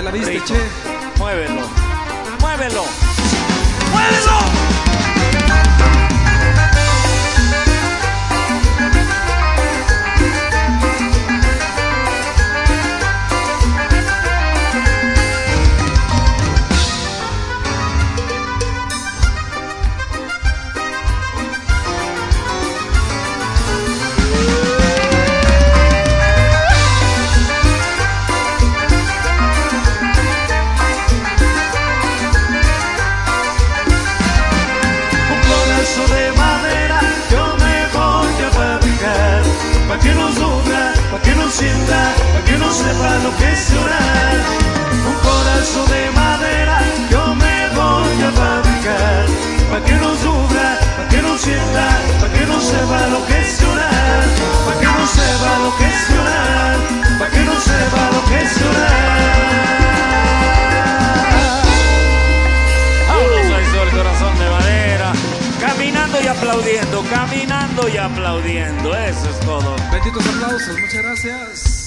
la viste, rico. che. Muévelo, muévelo, muévelo. De madera yo me voy a fabricar, pa' que no sufra, pa' que no sienta, pa' que no sepa lo que es llorar. Un corazón de madera yo me voy a fabricar, pa' que no sufra, pa' que no sienta, pa' que no sepa lo que es llorar, pa' que no sepa lo que es llorar, pa' que no sepa lo que es llorar. Vámonos a eso, el corazón de madera. Caminando y aplaudiendo, eso es todo. Benditos aplausos, muchas gracias.